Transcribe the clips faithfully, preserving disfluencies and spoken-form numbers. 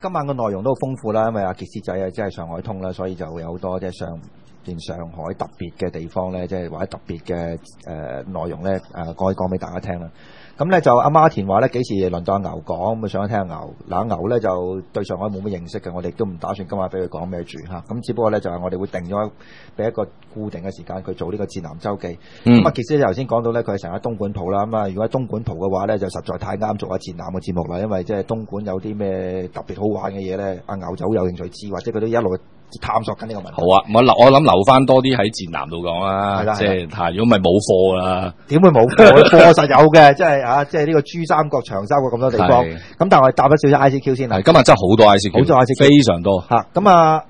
今晚嘅內容都好豐富啦，因為阿傑斯仔啊，即係上海通啦，所以就會有好多即係上連上海特別嘅地方咧，即係或者特別嘅誒內容咧，誒可以講俾大家聽啦。咁咧就阿馬田話咧幾時輪到阿牛講，咁啊想聽下牛。嗱牛咧就對上海冇乜認識嘅，我哋都唔打算今晚俾佢講咩住嚇。咁只不過咧就係我哋會定咗俾一個固定嘅時間佢做呢個戰南周記。咁啊傑斯頭先講到咧，佢係成日東莞蒲啦。咁啊如果喺東莞蒲嘅話咧，就實在太啱做下戰南嘅節目啦。因為即係東莞有啲咩特別好玩嘅嘢咧，阿牛就好有興趣知，或者佢都一路探索緊呢個問題。 好啊，我留我諗留翻多啲喺戰南度講啦，即係係如果唔係冇貨啦， 點會冇貨？貨實有嘅，即係啊，即係呢個珠三角、長三角咁多地方。咁但係我哋答咗少少 I C Q 先啦。 今日真係好多 I C Q， 好多 I C Q， 非常多嚇。咁啊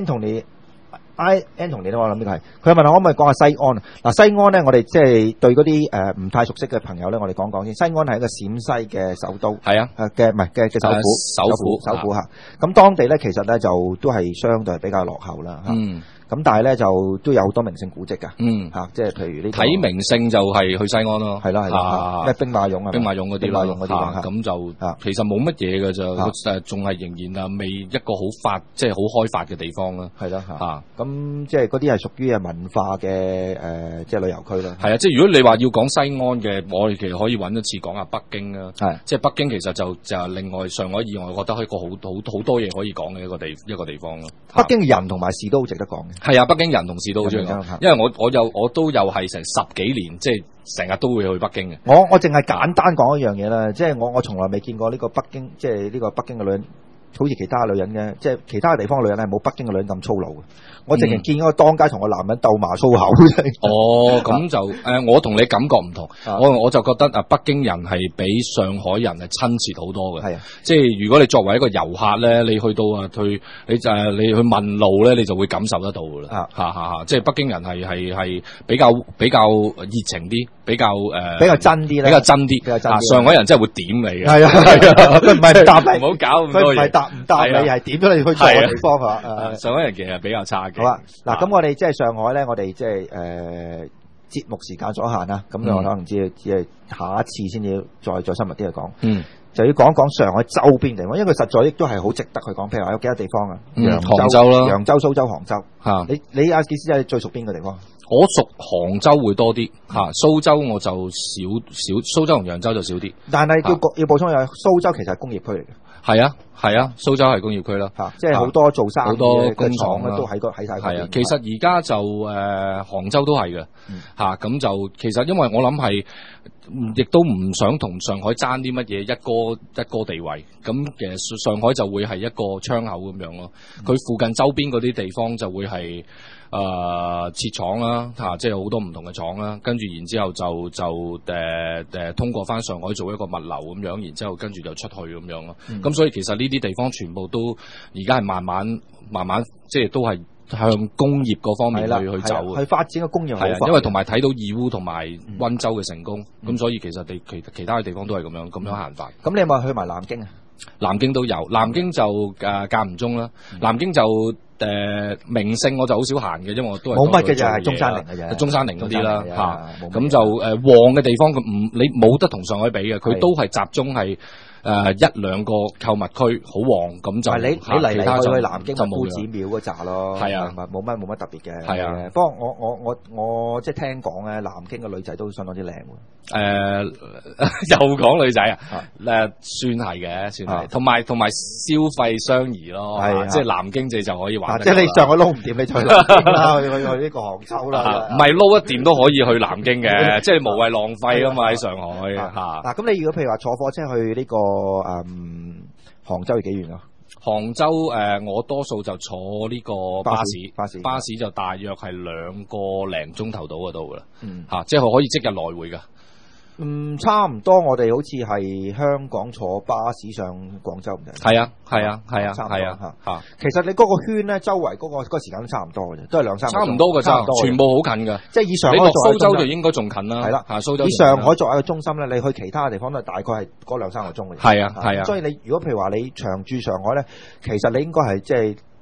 ，Anthony。I Anthony 咧，我諗呢個係佢問我可唔可以講下西安啊？嗱，西安咧，我哋即係對嗰啲誒唔太熟悉嘅朋友咧，我哋講講先。西安係一個陝西嘅首都， 係啊， 誒嘅唔係嘅嘅首府， 首府首府嚇。咁當地咧，其實咧就都係相對比較落後啦嚇。 嗯。 咁但係咧就都有好多名勝古蹟㗎， 嗯嚇，即係譬如呢睇名勝就係去西安咯， 係啦係啦，咩兵馬俑啊， 兵馬俑嗰啲啦，嚇咁就其實冇乜嘢㗎啫，誒仲係仍然啊未一個好發即係好開發嘅地方啦， 係啦嚇，咁即係嗰啲係屬於係文化嘅誒即係旅遊區啦， 係啊，即係如果你話要講西安嘅，我哋其實可以揾一次講下北京啊， 係即係北京其實就就係另外上海以外，我覺得係一個好好好多嘢可以講嘅一個地一個地方咯。 北京人同埋事都好值得講嘅， 係啊，北京人同事都好中意講，因為我我有我都有係成十幾年，即係成日都會去北京嘅。 我我淨係簡單講一樣嘢啦，即係我我從來未見過呢個北京，即係呢個北京嘅女人，好似其他女人嘅，即係其他地方嘅女人係冇北京嘅女人咁粗魯嘅。我淨係見嗰個當街同個男人鬥罵粗口。 哦，咁就誒、呃，我同你感覺唔同，我我就覺得啊，北京人係比上海人係親切好多嘅。係啊，即係如果你作為一個遊客咧，你去到啊，去你就係你去問路咧，你就會感受得到㗎啦。嚇嚇嚇，即係北京人係係係比較比較熱情啲，比較誒、呃、 比較真啲咧， 比較真啲。 比較真啲。 上海人真係會點你嘅。係啊係啊， 佢唔係答你， 唔好搞咁多嘢。佢唔係答唔答你，係點咗你去錯嘅地方啊！ 上海人其實比較差嘅。 好啊，嗱，咁我哋即係上海咧，我哋即係誒節目時間所限啦，咁我可能只係只係下一次先至再再深入啲去講，嗯，就要講講上海周邊地方，因為佢實在亦都係好值得去講。譬如話有幾多地方啊？揚杭州啦， 揚州、蘇州、杭州嚇。 你你阿傑斯仔最熟邊個地方？ 我屬杭州會多啲嚇，蘇州我就少少，蘇州同揚州就少啲。 但係要要補充一下，蘇州其實係工業區嚟嘅。 係啊係啊，蘇州係工業區啦， 嚇，即係好多做生意好多工廠咧都喺個喺曬嗰邊。 係啊，其實而家就誒、呃、杭州都係嘅嚇，咁、嗯、就其實因為我諗係，亦都唔想同上海爭啲乜嘢一哥一哥地位，咁其實上海就會係一個窗口咁樣咯。佢、嗯、附近周邊嗰啲地方就會係。誒、呃、設廠啦嚇、啊，即係好多唔同嘅廠啦，跟住然之後就就誒誒、呃、通過翻上海做一個物流咁樣，然之後跟住就出去咁樣咯。咁、嗯、所以其實呢啲地方全部都而家係慢慢慢慢即係都係向工業嗰方面去去走， 去發展嘅工業好快。 因為同埋睇到義烏同埋溫州嘅成功，咁、嗯、所以其實地其其他嘅地方都係咁樣咁樣行法。 咁、嗯、你有冇去埋南京啊？ 南京都有，南京就誒間唔中啦。南京就誒、呃、名勝我就好少行嘅，因為我都係冇乜嘅，就係中山陵嘅啫，中山陵嗰啲啦嚇。咁就誒、呃、旺嘅地方，佢唔你冇得同上海比嘅，佢都係集中係。誒、呃，一兩個購物區好旺，咁就你你嚟嚟去去南京就夫子廟嗰扎咯，係啊，冇乜冇乜特別嘅，係啊。不過我我我我即係聽講咧，南京嘅女仔都相當之靚喎。誒、 呃，又講女仔啊？誒，算係嘅，算係。同埋同埋消費相宜咯，係、啊、即係南京你就可以玩得、啊。即係你上海撈唔掂，你就去南京啦，去去去呢個杭州啦。唔係撈一掂都可以去南京嘅，即係無謂浪費啊嘛喺上海嚇。嗱、啊， 咁、啊、你如果譬如話坐火車去呢、這個誒、嗯，杭州係幾遠啊？ 杭州誒、呃，我多數就坐呢個巴士，巴士巴士就大約係兩個零鐘頭到嗰度噶啦，嗯，吓、啊，即係可以即日來回噶。 嗯，差唔多，我哋好似係香港坐巴士上廣州咁樣。 係啊，係啊，係啊，係啊，吓、啊。 其實你嗰個圈咧，周圍嗰、嗰個、嗰個時間都差唔多嘅啫，都係兩三個鐘。差唔多嘅，差唔多，全部好近噶。 即係以上海你落蘇州就應該仲近啦。係啦，吓蘇州。以上海作為一個中心咧，你去其他地方都係大概係嗰兩三個鐘嘅。係啊，係啊。所以你如果譬如話你長住上海咧，其實你應該係即係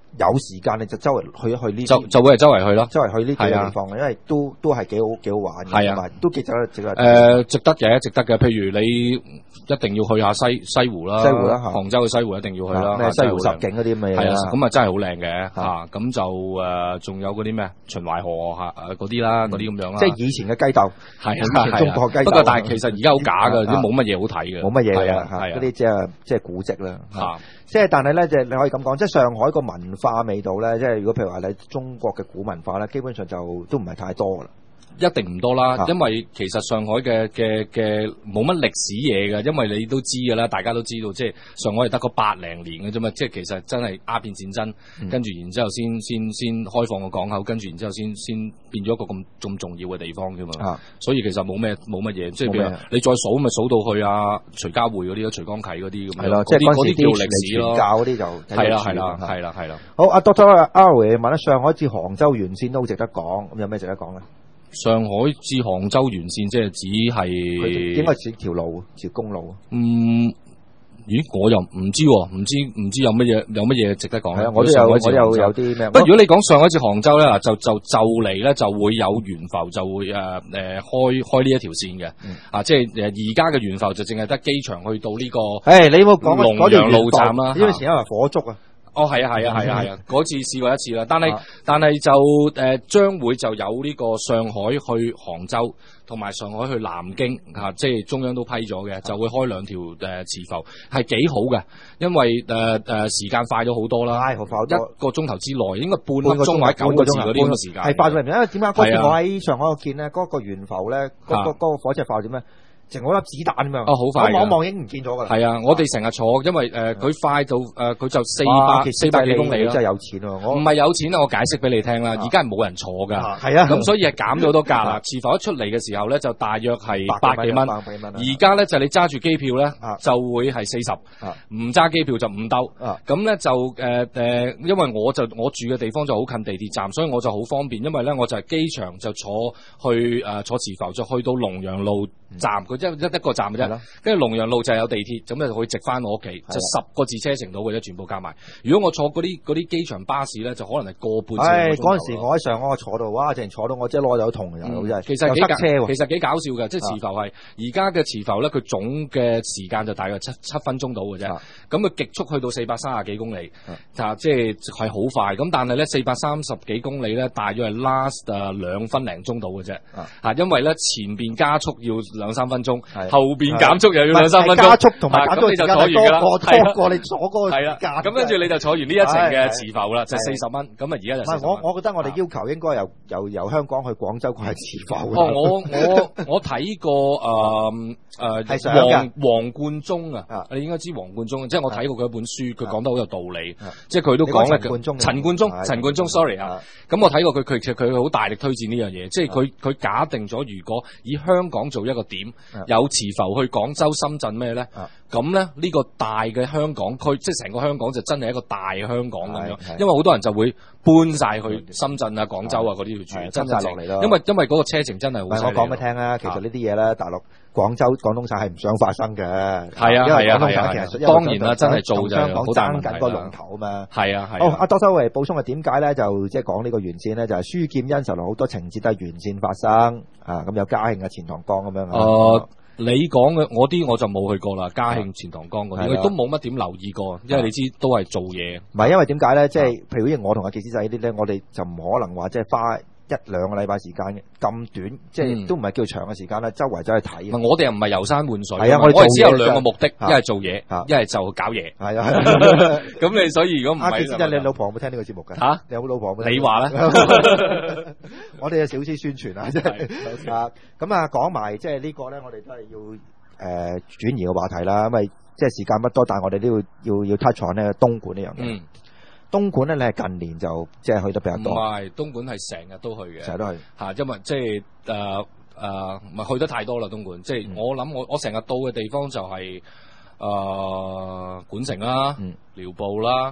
有時間你就周圍去一去呢， 就就會係周圍去咯， 周圍去呢幾個地方嘅，因為都都係幾好幾好玩嘅， 係啊， 同埋都幾值得值得。 誒，值得嘅，值得嘅。譬如你一定要去下西西湖啦， 西湖啦， 杭州嘅西湖一定要去啦， 咩西湖十景嗰啲咁嘅嘢， 係啊，咁啊真係好靚嘅嚇。咁就誒，仲有嗰啲咩秦淮河嚇嗰啲啦，嗰啲咁樣啦。 即係以前嘅雞竇， 係啊， 以前中國雞竇。 不過但係其實而家好假㗎，都冇乜嘢好睇嘅， 冇乜嘢㗎，係嗰啲即係即係古蹟啦。 嚇， 即係但係咧，即係你可以咁講，即係上海個文化味道咧，即係如果譬如話你中國嘅古文化咧，基本上就都唔係太多噶啦。 一定唔多啦， 啊、 因為其實上海嘅嘅嘅冇乜歷史嘢嘅，因為你都知㗎啦，大家都知道，即係上海係得個百零年嘅啫嘛，即係其實真係鴉片戰爭，嗯、跟住然之後先先先開放個港口，跟住然之後先先變咗一個咁咁重要嘅地方啫嘛，啊、所以其實冇咩冇乜嘢，即係譬如你再數咪數到去啊徐家匯嗰啲咯，徐江啟嗰啲咁樣， 係咯，即係嗰啲叫歷史咯， 教嗰啲就係啦係啦係啦係啦。 好，阿 Doctor Arrow 問咧，上海至杭州沿線都好值得講，咁有咩值得講咧？ 上海至杭州沿線即係只係應該係條路，條公路。 嗯，咦，我又唔知，唔知唔知有乜嘢有乜嘢值得講咧？ 我都有我有有啲咩？ 不過如果你講上海至杭州咧，就就就嚟咧就會有懸浮，就會誒誒、呃、開開呢一條線嘅。嗯、啊，即係誒而家嘅懸浮就淨係得機場去到呢、這個。誒、 hey, 你冇講龍陽路站啦， 因為前一日火燭啊。 哦，係啊，係啊，係啊，係啊，嗰次試過一次啦，但係、啊、但係就誒將、呃、會就有呢個上海去杭州同埋上海去南京嚇、啊，即係中央都批咗嘅，就會開兩條誒磁浮，係幾好嘅，因為誒誒、呃、時間快咗好多啦， 好快， 一個鐘頭之內應該半個鐘或者九個字嗰啲咁嘅時間， 係快咗嚟，因為點解嗰次我喺上海我見咧嗰個懸浮咧，嗰、那個嗰、那個火車快點咧？成嗰粒子彈咁樣， 哦，好快！ 我望望已經唔見咗㗎啦。係啊，我哋成日坐，因為誒佢、呃、快到誒佢、呃、就四百四百幾公里咯。 真係有錢喎！我唔係有錢啊！我解釋俾你聽啦，而家係冇人坐㗎。 係啊， 咁所以係減咗好多價啦。磁浮一出嚟嘅時候咧，就大約係百幾蚊。而家咧就你揸住機票咧，就會係四十。唔揸機票就五兜。咁咧就誒誒、呃，因為我就我住嘅地方就好近地鐵站，所以我就好方便。因為咧我就係機場就坐去誒、呃、坐磁浮，就去到龍陽路站，佢即係一一個站。跟住龍陽路就係有地鐵，咁就可以直翻我屋企，就十個字車程到嘅啫，全部加埋。如果我坐嗰啲嗰啲機場巴士咧，就可能係個半。唉， 嗰陣時我喺上海坐到，哇！淨係坐到我即係攞有痛嘅，真係。 其實幾架車，其實幾搞笑嘅，即係磁浮係而家嘅磁浮咧，佢總嘅時間就大約七七分鐘到嘅啫。咁佢極速去到四百三十幾公里，啊，即係係好快。咁但係咧，四百三十幾公里咧，大約係 last 誒兩分零鐘到嘅啫。啊，因為咧前邊加速要兩三分鐘，後邊減速又要兩三分鐘， 加速同埋減速你就坐完㗎啦， 多過你坐嗰個係啦。咁跟住你就坐完呢一程嘅磁浮啦，就四十蚊。咁啊，而家就唔係我，我覺得我哋要求應該由由由香港去廣州係磁浮。 哦，我我我睇過誒誒黃黃貫中啊，你應該知黃貫中，即係我睇過佢一本書，佢講得好有道理，即係佢都講咧。陳貫中，陳貫中，sorry 啊。咁我睇過佢，佢其實佢好大力推薦呢樣嘢，即係佢佢假定咗，如果以香港做一個點，有磁浮去廣州、深圳咩咧？咁咧呢個大嘅香港區，即係成個香港就真係一個大香港咁樣，因為好多人就會搬晒去深圳啊、廣州啊嗰啲去住，真係落嚟咯。因為因為嗰個車程真係好犀利。我講俾你聽啊，其實呢啲嘢咧，大陸廣州、廣東省係唔想發生嘅。係啊係啊係啊，當然啦，真係做就香港爭緊個龍頭啊嘛。係啊係。好，阿多修維補充嘅點解咧？就即係講呢個沿線咧，就係書劍恩仇錄好多情節都係沿線發生啊。咁有嘉興啊、錢塘江咁樣啊。 你講嘅我啲我就冇去過啦，嘉興、錢塘江嗰啲，我都冇乜點留意過，因為你知都係做嘢。 唔係因為點解咧？即係譬如好似我同阿傑斯仔呢啲咧，我哋就唔可能話即係花一兩個禮拜時間嘅咁短，即係都唔係叫長嘅時間啦。周圍走去睇。我哋又唔係遊山玩水，係啊，我哋只有兩個目的，一係做嘢，一係就搞嘢。係啊，咁你所以如果唔係，阿傑斯仔，你老婆有冇聽呢個節目㗎？嚇，你有冇老婆冇？你話咧，我哋有少少宣傳啊，即係啊，咁啊講埋即係呢個咧，我哋都係要誒轉移個話題啦，因為即係時間不多，但係我哋都要要要 touch on 咧東莞呢樣嘢。東莞咧，你係近年就即係去得比較多。唔係，東莞係成日都去嘅，成日都去嚇，因為即係誒誒，唔係去得太多啦。東莞即係、嗯、我諗我我成日到嘅地方就係誒莞城啦、嗯、寮步啦、誒、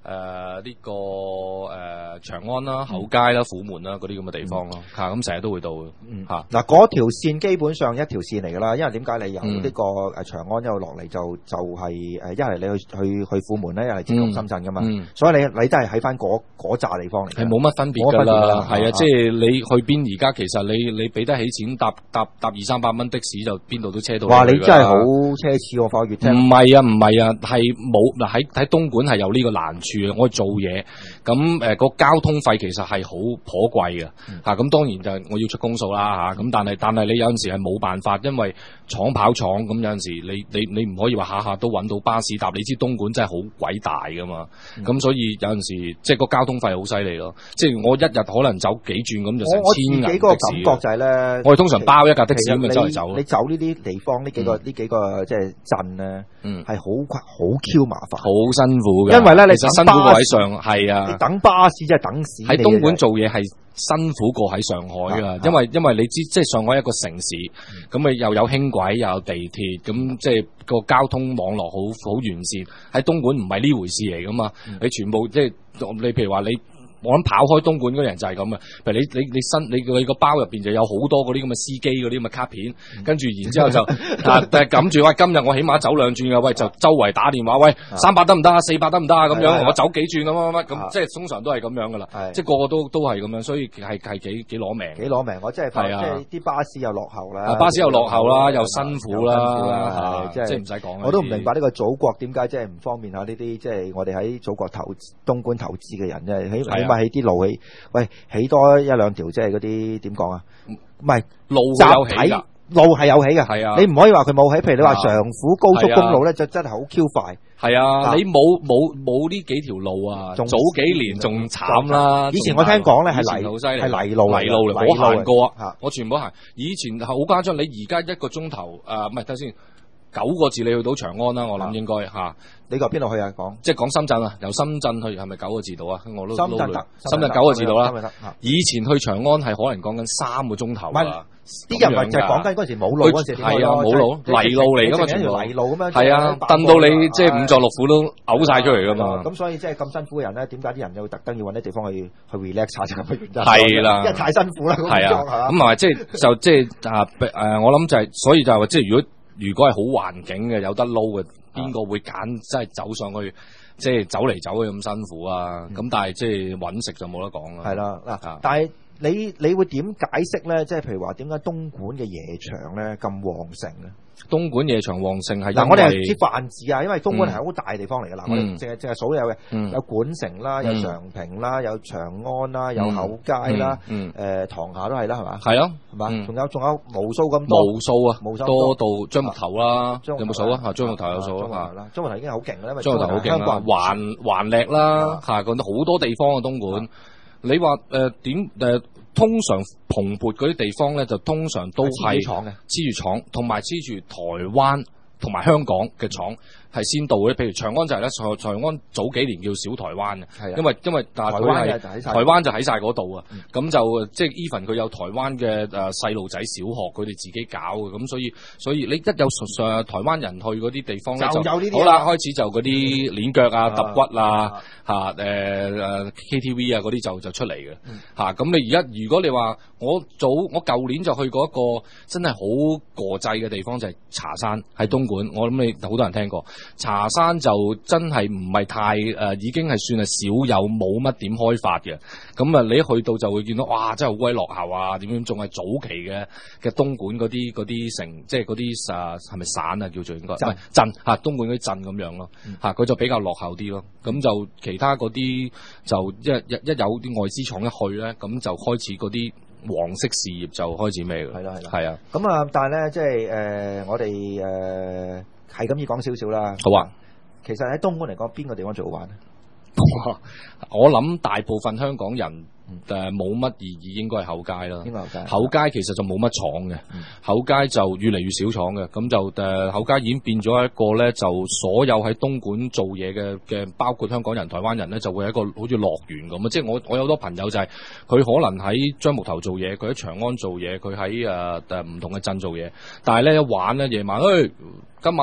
誒呢個誒長安啦、厚街啦、虎門啦嗰啲咁嘅地方咯，嚇咁成日都會到嘅嚇。 嗱嗰條線基本上一條線嚟㗎啦，因為點解你由呢個誒長安一路落嚟就就係誒一係你去去去虎門咧，一係接近深圳㗎嘛，所以你你都係喺翻嗰嗰扎地方嚟， 係冇乜分別㗎啦，係啊，即係你去邊而家其實你你俾得起錢搭搭搭二三百蚊的士就邊度都車到。 哇！你真係好奢侈喎，花月聽。 唔係啊，唔係啊，係冇嗱喺喺東莞係有呢個難處嘅，我做嘢咁誒個交通費其實係好頗貴嘅嚇，咁、嗯、當然就係我要出公數啦嚇，咁但係但係你有陣時係冇辦法，因為廠跑廠咁有陣時你你你唔可以話下下都揾到巴士搭，你知東莞真係好鬼大噶嘛，咁、嗯、所以有陣時即係個交通費好犀利咯，即係我一日可能走幾轉咁就成千銀的士。我自己個感覺就係咧，我哋通常包一架的士咁就走嚟走。 你走呢啲地方呢幾個呢、嗯、幾個即係鎮咧，係好好 Q 麻煩， 好辛苦嘅。 因為咧你辛苦過喺上係啊， 你等巴士真係等死。 喺東莞做嘢係辛苦過喺上海噶，因為因為你知即係上海一個城市，咁咪、嗯、又有輕軌又有地鐵，咁即係個交通網絡好好完善。喺東莞唔係呢回事嚟噶嘛，嗯、你全部即係你譬如話你。我諗跑開東莞嗰啲人就係咁啊，譬如你你你新你你個包入邊就有好多嗰啲咁嘅司機嗰啲咁嘅卡片，嗯、跟住然之後就啊誒撳住喂，今日我起碼走兩轉噶，喂就周圍打電話喂三百得唔得啊，四百得唔得啊咁樣，我走幾轉咁乜乜咁，即係通常都係咁樣噶啦，即係個個都都係咁樣，所以係係幾幾攞命，幾攞命，我真係即係啲巴士又落後啦，巴士又落後啦，又辛苦啦，即係唔使講，我都唔明白呢個祖國點解即係唔方便下呢啲即係我哋喺祖國投東莞投資嘅人即係起起起啲路起，喂起多一兩條，即係嗰啲點講啊？唔係路有起㗎，路係有起嘅。係啊，你唔可以話佢冇起。譬如你話長府高速公路咧，就真係好 Q 快。係啊，你冇冇冇呢幾條路啊？早幾年仲慘啦。以前我聽講咧係泥係泥路泥路嚟，我行過啊，我全部行。以前好誇張，你而家一個鐘頭誒，唔係睇先。九個字你去到長安啦，我諗應該嚇。你個邊度去啊？講即係講深圳啊，由深圳去係咪九個字度啊？我都深圳得，深圳九個字度啦。以前去長安係可能講緊三個鐘頭啊。啲人咪就係講緊嗰陣時冇路嗰陣時點樣咯？係啊，冇路泥路嚟㗎嘛，全部泥路咁樣。係啊，蹬到你即係五臟六腑都嘔晒出嚟㗎嘛。咁所以即係咁辛苦嘅人咧，點解啲人又特登要揾啲地方去去 relax 下就咁嘅原因？係啦，因為太辛苦啦。係啊，咁啊即係就即係啊誒，我諗就係所以就係話即係如果。如果係好環境嘅有得撈嘅，邊個會揀即係走上去，即係走嚟走去咁辛苦啊？咁、嗯、但係即係揾食就冇得講啦。係啦，嗱，但係你你會點解釋咧？即係譬如話點解東莞嘅夜場咧咁旺盛咧？東莞夜場旺盛係嗱，我哋係知泛指啊，因為東莞係好大嘅地方嚟嘅。嗱、嗯，我哋淨係淨係數有嘅，嗯、有莞城啦，有常平啦，有長安啦，有厚街啦，誒、嗯嗯呃、塘廈都係啦，係嘛？係啊，係嘛？仲、嗯、有仲有無數咁多，無數啊，無數多到樟木頭啦，有冇數啊？樟木頭有數啊，樟木頭已經係好勁啦，因為樟木頭好勁啦，環環籬啦，嚇講到好多地方啊，東莞。你話誒點誒？通常蓬勃嗰啲地方咧，就通常都係黐住廠嘅，黐住廠，同埋黐住台灣同埋香港嘅廠。係先到嘅，譬如長安就係咧，長長安早幾年叫小台灣嘅，因為因為但係佢係台灣就喺晒嗰度啊，咁就即係 even 佢有台灣嘅誒細路仔小學，佢哋自己搞嘅，咁所以所以你一有上台灣人去嗰啲地方咧，就有呢啲好啦，開始就嗰啲鏈腳啊、揼骨啊、嚇誒誒 K T V 啊嗰啲就就出嚟嘅嚇。咁你而家如果你話我早我舊年就去過一個真係好國際嘅地方，就係茶山喺東莞，我諗你好多人聽過。茶山就真係唔係太誒、呃，已經係算係少有冇乜點開發嘅。咁啊，你一去到就會見到，哇！真係好鬼落後啊！點樣仲係早期嘅嘅東莞嗰啲嗰啲城，即係嗰啲啊係咪省啊叫做應該？唔係鎮嚇，東莞嗰啲鎮咁樣咯嚇，佢、嗯、就比較落後啲咯。咁就其他嗰啲就一一一有啲外資廠一去咧，咁就開始嗰啲黃色事業就開始咩㗎？係啦係啦，係啊。咁啊，但係咧，即係誒、呃，我哋誒。呃係咁要講少少啦。好啊，其實喺東莞嚟講，邊個地方最好玩咧？我諗大部分香港人誒冇乜異議，應該係厚街啦。應該厚街。厚街其實就冇乜廠嘅，嗯、厚街就越嚟越少廠嘅。咁就誒厚街已經變咗一個咧，就所有喺東莞做嘢嘅嘅，包括香港人、台灣人咧，就會係一個好似樂園咁啊！即係我我有好多朋友就係、是、佢可能喺樟木頭做嘢，佢喺長安做嘢，佢喺誒誒唔同嘅鎮做嘢，但係咧一玩咧夜晚，誒、哎、今晚。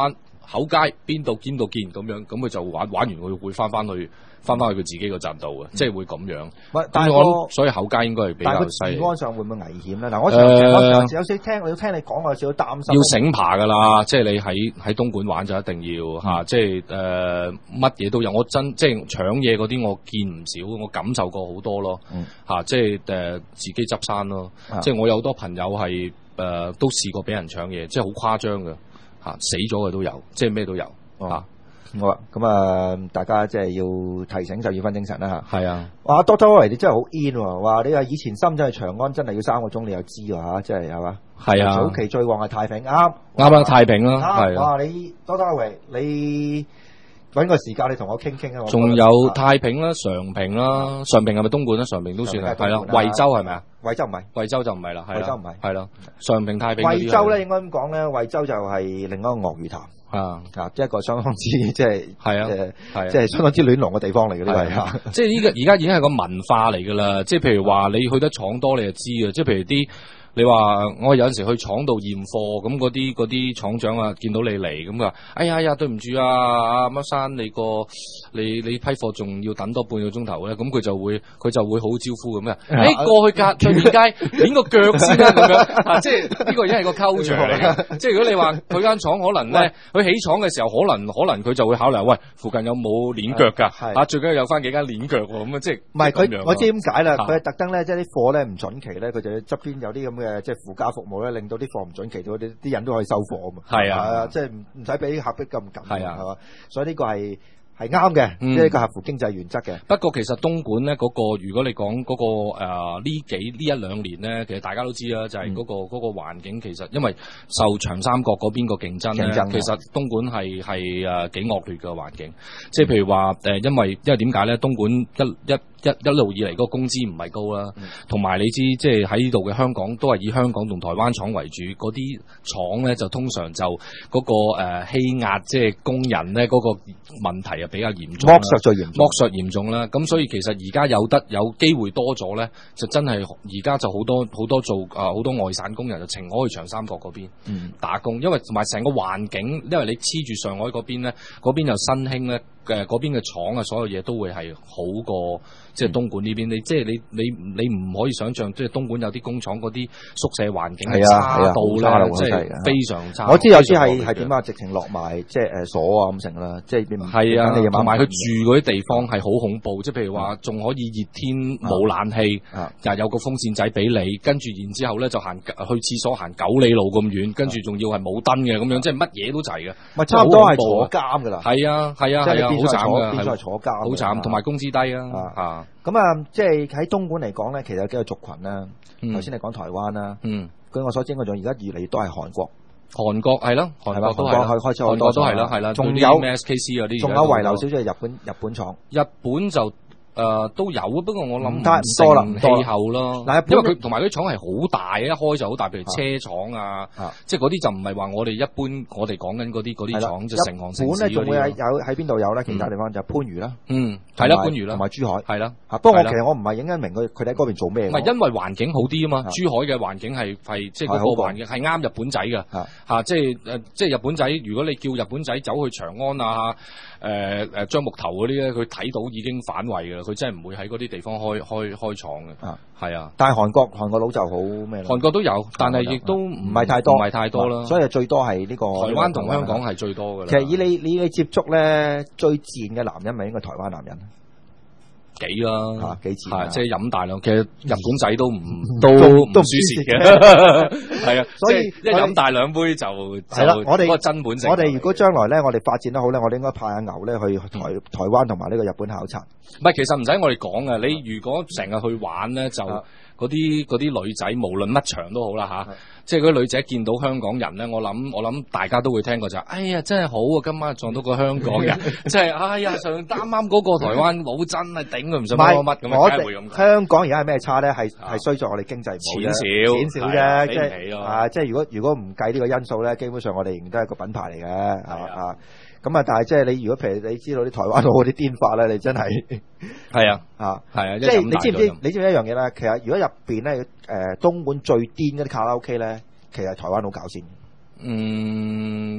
口街邊度邊度見咁樣，咁佢就玩玩完佢會翻翻去翻翻去佢自己個陣度嘅，即係會咁樣。 但係我諗所以口街應該係比較細。 但係治安上會唔會危險咧？嗱，我誒有少聽，我聽你講，我有少少擔心。 要醒爬噶啦，即係你喺喺東莞玩就一定要嚇，即係誒乜嘢都有。我真即係搶嘢嗰啲，我見唔少，我感受過好多咯嚇，即係誒自己執生咯。即係我有好多朋友係誒都試過俾人搶嘢，即係好誇張嘅嚇，死咗嘅都有，即係咩都有嚇。 好啊，咁啊，大家即係要提醒就要分精神啦嚇。 係啊， 哇 ，Doctor 你真係好 in 喎！話你話以前深圳去長安真係要三個鐘，你又知喎嚇，即係係嘛？ 係啊， 早期最旺係太平，啱啱啦，太平啦，係啊。哇，你 Doctor 你揾個時間你同我傾傾啊！ 仲有太平啦、常平啦，常平係咪東莞啦？常平都算係，係啦。惠州係咪啊？ 惠州唔係， 惠州就唔係啦， 惠州唔係， 係啦。常平太平。 惠州咧應該咁講咧，惠州就係另一個鱷魚潭。啊，啊，一個相當之即係係啊，誒，即係相當之亂龍嘅地方嚟嘅呢個係， 即係呢個而家已經係個文化嚟噶啦。即係譬如話你去得廠多，你就知啊。即係譬如啲你話我有陣時去廠度驗貨，咁嗰啲嗰啲廠長啊，見到你嚟咁啊，哎呀呀，對唔住啊，阿乜生你個你你批貨仲要等多半個鐘頭咧，咁佢就會佢就會好招呼咁嘅。誒，過去隔對面街捻個腳先啦，咁樣啊，即係呢個已經係個溝場嚟嘅。即係如果你話佢間廠可能咧，佢起廠嘅時候可能可能佢就會考慮，喂，附近有冇捻腳噶？啊，最緊要有翻幾間捻腳喎，咁啊，即係唔係佢我知點解啦，佢係特登咧，即係啲貨咧唔準期咧，佢就側邊有啲咁嘅即係附加服務咧，令到啲貨唔準期，嗰啲啲人都可以收貨啊嘛。 係啊， 即係唔唔使俾客逼咁緊。係啊，係嘛，所以呢個係。係啱嘅，即係一個合乎經濟原則嘅。 不過其實東莞咧嗰個，如果你講嗰個誒呢幾呢一兩年咧，其實大家都知啦，就係嗰個嗰個環境其實因為受長三角嗰邊個競爭咧，其實東莞係係誒幾惡劣嘅環境。即係譬如話誒，因為因為點解咧？東莞一一一一路以嚟嗰個工資唔係高啦，同埋你知即係喺呢度嘅香港都係以香港同台灣廠為主，嗰啲廠咧就通常就嗰個誒欺壓即係工人咧嗰個問題啊比較嚴重，剝削最嚴重， 剝削嚴重啦。咁所以其實而家有得有機會多咗咧，就真係而家就好多好多做啊好多外省工人就情可去長三角嗰邊打工，因為同埋成個環境，因為你黐住上海嗰邊咧，嗰邊又新興咧。誒嗰邊嘅廠啊，所有嘢都會係好過即係東莞呢邊。你即係你你你唔可以想象，即係東莞有啲工廠嗰啲宿舍環境係差到咧，即係非常差。 我知有啲係係點啊，直情落埋即係誒鎖啊咁成啦，即係係啊，同埋佢住嗰啲地方係好恐怖，即係譬如話仲可以熱天冇冷氣，又有個風扇仔俾你，跟住然之後咧就行去廁所行九里路咁遠，跟住仲要係冇燈嘅咁樣，即係乜嘢都齊嘅。 咪差唔多係坐監㗎啦。係啊係啊係啊。好慘㗎， 變咗係坐監， 好慘，同埋工資低啊！ 啊，咁啊，即係喺東莞嚟講咧，其實有幾個族群啦。頭先你講台灣啦，嗯，據我所知，我仲而家越嚟越多係韓國， 韓國係咯，韓國都係， 開始韓國都係啦，係啦， 仲有 S K C 嗰啲， 仲有遺留少少係日本日本廠， 日本就。誒、呃、都有啊，不過我諗唔多啦， 氣候咯。嗱，因為佢同埋嗰啲廠係好大，一開就好大，譬如車廠啊，啊即係嗰啲就唔係話我哋一般我哋講緊嗰啲嗰啲廠，即係成行成市嗰啲。日本咧仲會有喺邊度有咧？其他地方就係番禺啦，嗯，係啦，番禺啦，同埋珠海，係啦。不過我其實我唔係影緊明佢佢哋喺嗰邊做咩。唔係因為環境好啲啊嘛，珠海嘅環境係係即係嗰個環境係啱日本仔㗎嚇，即係誒即係日本仔。如果你叫日本仔走去長安啊，誒誒樟木頭嗰啲咧，佢睇到已經反胃㗎啦，佢真係唔會喺嗰啲地方開開開廠嘅，啊，係啊，但係韓國韓國佬就好咩？韓國都有，但係亦都唔係太多，唔係太多啦。所以最多係呢個台灣同香港係最多㗎啦。其實以你你嘅接觸咧，最賤嘅男人咪應該台灣男人。幾啦，嚇幾次，係即係飲大量。其實日本仔都唔都都唔輸蝕嘅，係啊。所以一飲大兩杯就係啦。我哋嗰個真本性。我哋如果將來咧，我哋發展得好咧，我哋應該派阿牛咧去台台灣同埋呢個日本考察。唔係，其實唔使我哋講嘅。你如果成日去玩咧，就嗰啲嗰啲女仔，無論乜場都好啦嚇。即係嗰啲女仔見到香港人咧，我諗我諗大家都會聽過就係，哎呀真係好啊！今晚撞到個香港人，即係哎呀上啱啱嗰個台灣佬真係頂佢唔順乜乜咁樣，梗係會咁。香港而家係咩差咧？係係衰在我哋經濟唔好，錢少錢少啫，即係啊！即係如果如果唔計呢個因素咧，基本上我哋仍然都係個品牌嚟嘅，係啊。咁啊，但係即係你如果譬如你知道啲台灣佬嗰啲癲法咧，你真係係啊啊係啊！即係你知唔知？你知唔知一樣嘢咧？其實如果入邊咧，誒東莞最癲嗰啲卡拉 OK 咧，其實係台灣佬搞先。嗯，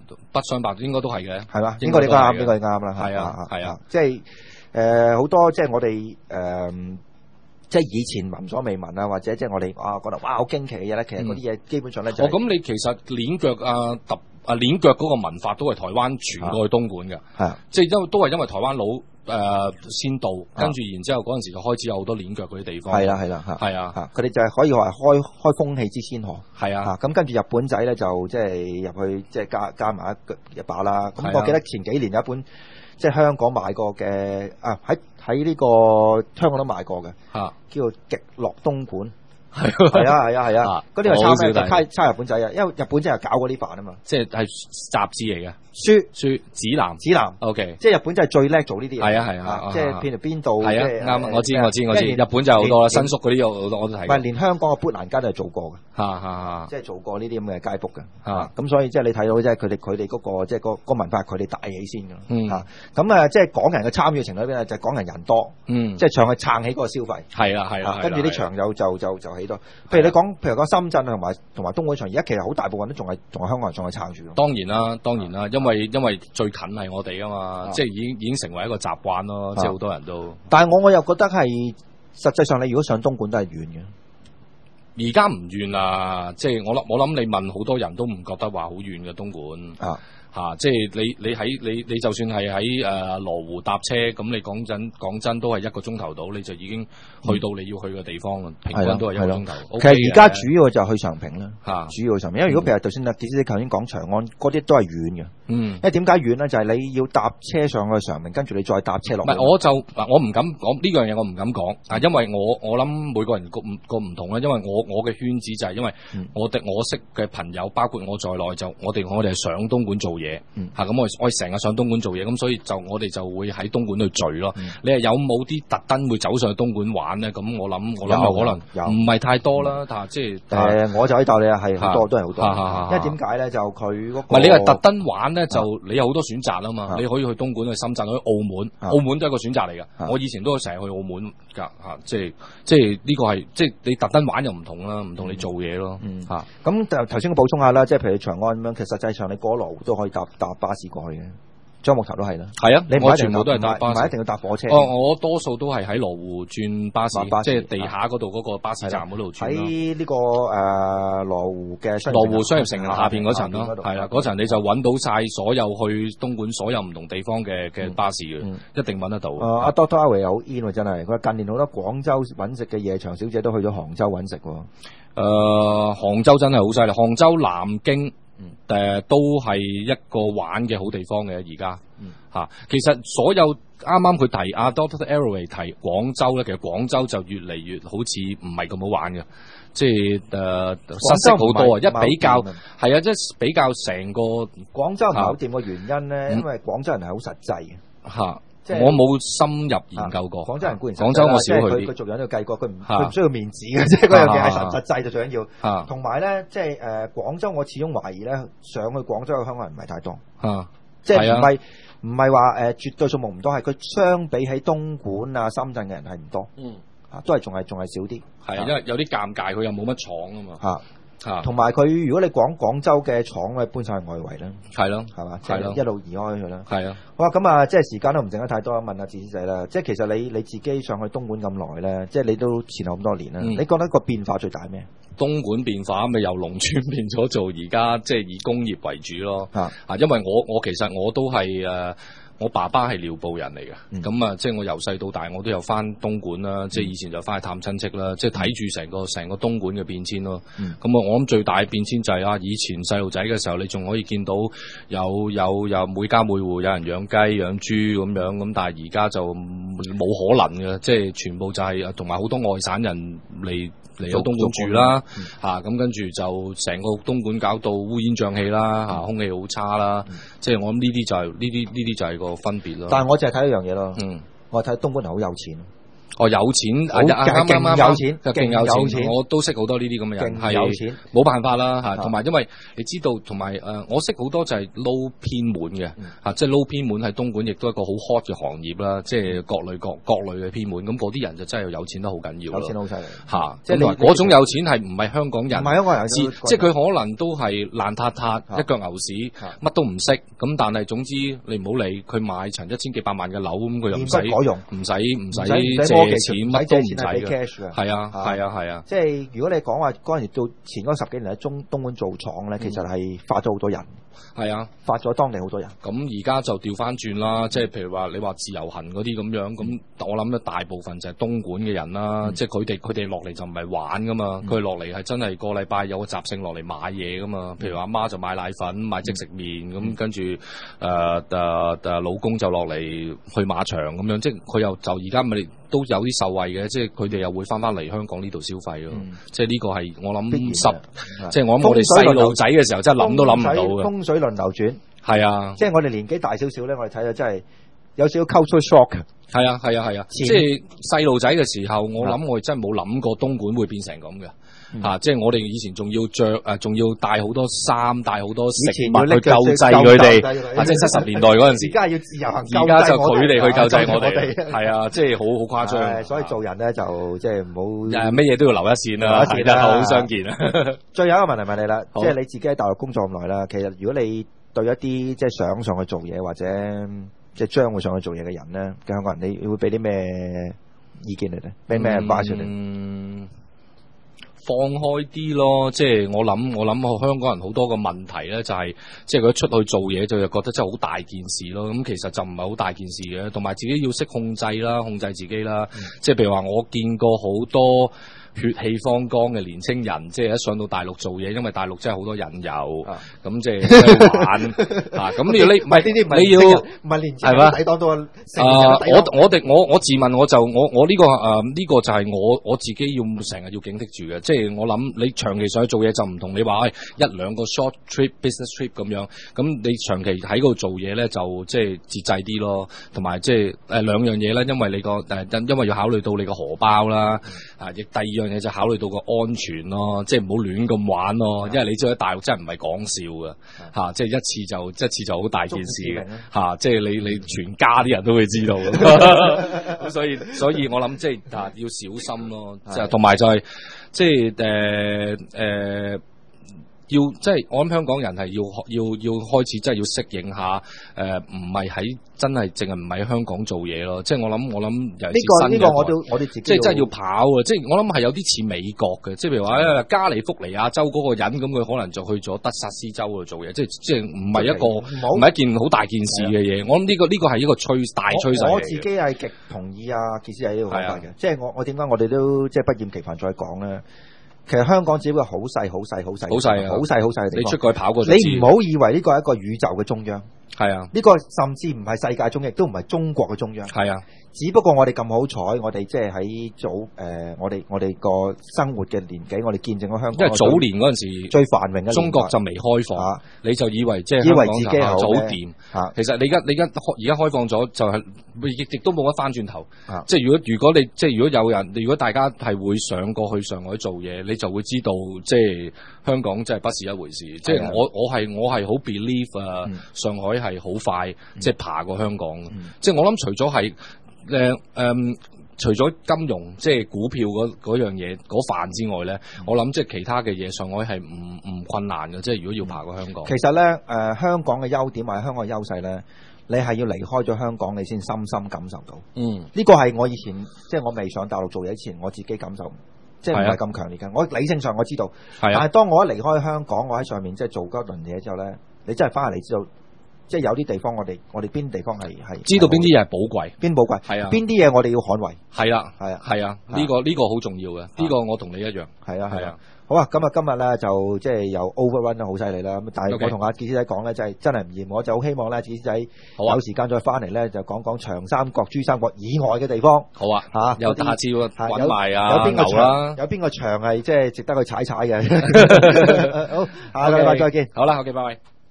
不相伯應該都係嘅， 係嘛？應該你啱，應該你啱啦。 係啊，係啊， 即係誒好多即係我哋誒、呃、即係以前聞所未聞啊，或者即係我哋啊覺得哇好驚奇嘅嘢咧，其實嗰啲嘢基本上咧就係、 哦，咁你其實鏈腳啊揼啊鏈腳嗰個文化都係台灣傳過去東莞嘅，係即係因為都係因為台灣佬。誒、呃、先到，跟住然之後嗰陣時就開始有好多鏈腳嗰啲地方。係啦係啦嚇，係啊，佢哋就係可以話開開風氣之先河。係啊，咁跟住日本仔咧就即係入去即係加加埋一一把啦。咁我記得前幾年有一本即係香港買過嘅啊，喺喺呢個香港都買過嘅，啊，叫做《極樂東莞》。係係啊係啊係啊，嗰啲係抄咩？抄抄日本仔啊，因為日本仔係搞嗰啲飯啊嘛，即係係雜誌嚟嘅，書書指南指南 ，OK， 即係日本仔係最叻做呢啲嘢，係啊係啊，即係邊度邊度，係啊啱，我知我知我知，日本就好多啦，新宿嗰啲有好多我都睇，唔係連香港嘅砵蘭街都係做過嘅，嚇嚇嚇，即係做過呢啲咁嘅街 book 嘅，嚇咁所以即係你睇到即係佢哋佢哋嗰個即係個個文化係佢哋帶起先㗎，嚇咁啊即係港人嘅參與程度邊就係港人人多，嗯，即係唱去撐起嗰個消費，係啦係啦，跟住啲場友就就就起多，譬如你講譬如講深圳同埋同埋東莞場，而家其實好大部分都仲係仲係香港人仲係撐住。當然啦，當然啦，因為因為最近係我哋啊嘛，即係已經已經成為一個習慣咯，即係好多人都。但係我我又覺得係實際上你如果上東莞都係遠嘅。而家唔遠啦，即係我諗我諗你問好多人都唔覺得話好遠嘅東莞。啊。嚇、啊！即係你你喺你你就算係喺誒羅湖搭車，咁你講真講真都係一個鐘頭到，你就已經去到你要去嘅地方啦。平均都係一個鐘頭。其實而家主要就係去常平啦，嚇、啊，主要上面。因為如果譬如就算啊，傑斯你頭先講長安嗰啲都係遠嘅。嗯。因為點解遠咧？就係、是、你要搭車上去常平，跟住你再搭車落。唔係，我就嗱，我唔敢講呢樣嘢，我唔敢講啊，因為我我諗每個人個唔個唔同啦。因為我我嘅圈子就係因為我哋我識嘅朋友，包括我在內，就我哋我哋係上東莞做嘢，嚇咁、嗯、我我成日上東莞做嘢，咁所以就我哋就會喺東莞度聚咯。嗯、你係有冇啲特登會走上去東莞玩咧？咁我諗我諗可能唔係太多啦，但係即係誒，我就喺度你係好多都係好多，因為點解咧？就佢嗰個唔係你係特登玩咧，就你有好多選擇啊嘛。你可以去東莞、去深圳、去澳門，澳門都係一個選擇嚟㗎。我以前都成日去澳門㗎嚇，即係即係呢個係即係你特登玩又唔同啦，唔同你做嘢咯嚇。咁就頭先我補充下啦，即係譬如長安咁樣，其實實際上你過羅湖都可以搭搭巴士過去嘅，樟木頭都係啦。係啊，你我全部都係搭巴士，唔係一定要搭火車。哦，我多數都係喺羅湖轉巴士，即係地下嗰度嗰個巴士站嗰度轉。喺呢個誒羅湖嘅羅湖商業城下邊嗰層咯，係啦，嗰層你就揾到晒所有去東莞所有唔同地方嘅嘅巴士嘅，一定揾得到。阿 Doctor Awie 好 in 喎，真係。佢話近年好多廣州揾食嘅夜場小姐都去咗杭州揾食喎。誒，杭州真係好犀利，杭州、南京。誒、嗯呃，都係一個玩嘅好地方嘅，而家吓。其實所有啱啱佢提阿 Doctor Awie 提廣州咧，其實廣州就越嚟越好似唔係咁好玩嘅，即係誒失色好多啊！一比較係啊，即係比較成個廣州唔係好掂嘅原因咧，嗯、因為廣州人係好實際嘅吓。啊我冇深入研究過。廣州人固然廣州我少去啲，佢做樣都計過，佢唔佢唔需要面子嘅，即係嗰樣嘢係實實際就最緊要。同埋咧，即係誒廣州，我始終懷疑咧，上去廣州嘅香港人唔係太多。即係唔係唔係話誒絕對數目唔多，係佢相比起東莞啊、深圳嘅人係唔多。嗯，啊都係仲係仲係少啲。係因為有啲尷尬，佢又冇乜廠啊嘛。嚇！啊，同埋佢如果你講廣州嘅廠咧，搬晒去外圍啦，係咯，係嘛，係咯，一路移開去啦，係啊。好啊，咁啊，即係時間都唔剩得太多，問下智仔啦。即係其實你你自己上去東莞咁耐咧，即係你都前後咁多年啦，嗯、你覺得個變化最大咩？東莞變化咪由農村變咗做而家即係以工業為主咯。啊，啊，因為我我其實我都係誒。呃我爸爸係寮步人嚟嘅，咁啊、嗯，即係我由細到大我都有翻東莞啦，嗯、即係以前就翻去探親戚啦，即係睇住成個成個東莞嘅變遷咯。咁啊、嗯，我諗最大嘅變遷就係啊，以前細路仔嘅時候，你仲可以見到有有有每家每戶有人養雞養豬咁樣，咁但係而家就冇可能嘅，即係全部就係同埋好多外省人嚟。嚟到東莞住啦，嚇咁跟住就成個東莞搞到烏煙瘴氣啦，嚇、嗯、空氣好差啦，嗯、即係我諗呢啲就係呢啲呢啲就係個分別咯。但係我淨係睇一樣嘢咯，嗯，我睇東莞人好有錢， 哦，有錢， 好啱啱啱勁有錢勁有勁有錢錢，我都識好多呢啲咁嘅人， 勁有錢係冇辦法啦嚇。同埋因為你知道，同埋誒，我識好多就係撈偏門嘅嚇，即係撈偏門喺東莞亦都係一個好 hot 嘅行業啦，即係各類各各類嘅偏門。咁嗰啲人就真係有錢得好緊要， 有錢好犀利嚇。 即係你嗰種有錢係唔係香港人？ 唔係香港人， 即係佢可能都係爛塌塌，一腳牛屎，乜都唔識。咁但係總之你唔好理佢買層一千幾百萬嘅樓，咁佢又唔使唔使唔使借錢，乜都唔使嘅。係啊係啊係啊！ 即係如果你講話嗰陣時到前嗰十幾年喺中東莞做廠咧，其實係發咗好多人。 係啊， 發咗當地好多人。 咁而家就調翻轉啦，即係譬如話你話自由行嗰啲咁樣，咁我諗咧大部分就係東莞嘅人啦，嗯、即係佢哋佢哋落嚟就唔係玩噶嘛，佢落嚟係真係個禮拜有個習性落嚟買嘢噶嘛。譬如阿媽就買奶粉、買即食麵，咁、嗯、跟住誒誒誒老公就落嚟去馬場咁樣，即係佢又就而家咪都有啲受惠嘅，即係佢哋又會翻翻嚟香港呢度消費咯。嗯、即係呢個係我諗十，即係我諗我哋細路仔嘅時候真係諗都諗唔到嘅。 風水輪流轉， 係啊， 即係我哋年紀大少少咧，我哋睇到真係有少少 culture shock。 係啊係啊係啊，即係細路仔嘅時候，我諗我哋真係冇諗過東莞會變成咁嘅。嗯、啊！即係我哋以前仲要着誒，仲、呃、要帶好多衫，帶好多食物去救濟佢哋。啊！即係七十年代嗰陣時，而家要自由行，而家就佢哋去救濟我哋。係啊，即係好好誇張。所以做人咧就即係唔好誒，乜嘢都要留一線啦。係啦，好相見啊！ 最後一個問題問你啦，即係你自己喺大陸工作咁耐啦，其實如果你對一啲即係想上去做嘢或者即係將會上去做嘢嘅人咧嘅香港人，你會俾啲咩意見你咧？俾咩 advice 你？嗯。 放開啲咯，即係我諗，我諗香港人好多個問題咧，就係即係佢一出去做嘢就覺得真係好大件事咯。咁其實就唔係好大件事嘅，同埋自己要識控制啦，控制自己啦。嗯、即係譬如話，我見過好多血氣方剛嘅年青人，即係一上到大陸做嘢，因為大陸真係好多引誘，咁、啊、即係玩啊！咁你要你唔係呢啲，你要唔係年青人抵擋到啊！ 我我哋我我自問我就我我呢、這個誒呢、呃這個就係我我自己要成日要警惕住嘅，即係我諗你長期上去做嘢就唔同你話、哎、一兩個 short trip business trip 咁樣，咁你長期喺度做嘢咧就即係節制啲咯，同埋即係誒兩樣嘢啦，因為你個誒因為要考慮到你個荷包啦，啊亦第二樣嘢就考慮到個安全咯，即係唔好亂咁玩咯，因為你知喺大陸真係唔係講笑嘅嚇、啊，即係一次就一次就好大件事嘅嚇、啊，即係你你全家啲人都會知道嘅，咁所以所以我諗即係啊要小心咯，就同埋就係即係誒誒。要即係我諗香港人係要要要開始真係要適應下誒，唔係喺真係淨係唔係喺香港做嘢咯。即係我諗我諗尤其是新嘅，呢個呢個我都我哋自己即係真係要跑啊！即係我諗係有啲似美國嘅，即係譬如話加利福尼亞州嗰個人咁，佢可能就去咗德薩斯州度做嘢，即係即係唔係一個唔係一件好大件事嘅嘢。我諗呢個呢個係一個趨大趨勢嚟嘅。我自己係極同意啊，傑斯係呢個講法嘅。即係我我點解我哋都即係不厭其煩再講咧？其實香港只不過好細、好細、好細、好細、好細、好細嘅地方。你出過去跑過，你唔好以為呢個係一個宇宙嘅中央。係啊，呢個甚至唔係世界中，亦都唔係中國嘅中央。係啊，只不過我哋咁好彩，我哋即係喺早誒、呃，我哋我哋個生活嘅年紀，我哋見證咗香港。因為早年嗰陣時最繁榮嘅中國就未開放，啊、你就以為即係以為自己好早掂。嚇、啊，其實你而家你而家而家開放咗，就係亦亦都冇得翻轉頭。啊、即係如果如果你即係如果有人，如果大家係會上過去上海做嘢，你就會知道即係香港真係不是一回事。啊、即係我我係我係好 believe 啊，嗯、上海係。係好快，即係爬過香港。嗯、即係我諗，除咗係誒誒，除咗金融，即係股票嗰嗰樣嘢嗰飯之外咧，嗯、我諗即係其他嘅嘢，上海係唔唔困難嘅。即係如果要爬過香港，其實咧誒、呃，香港嘅優點或者香港嘅優勢咧，你係要離開咗香港，你先深深感受到。嗯，呢個係我以前即係我未上大陸做嘢之前，我自己感受，即係唔係咁強烈嘅。我理性上我知道，係啊，但係當我一離開香港，我喺上面即係做嗰一輪嘢之後咧，你真係翻嚟你知道。即係有啲地方我哋我哋邊啲地方係係知道邊啲嘢係寶貴，邊寶貴係啊，邊啲嘢我哋要捍衛係啊係啊係啊，呢個呢個好重要嘅，呢個我同你一樣係啊係啊。好啊，咁啊今日咧就即係有 overrun 得好犀利啦。咁但係我同阿傑斯仔講咧，真係真係唔厭，我就好希望咧傑斯仔有時間再翻嚟咧，就講講長三角、珠三角以外嘅地方。好啊嚇，有下次揾埋啊有邊個場有邊個場係即係值得去踩踩嘅。好，下個禮拜再見。好啦，OK，拜拜。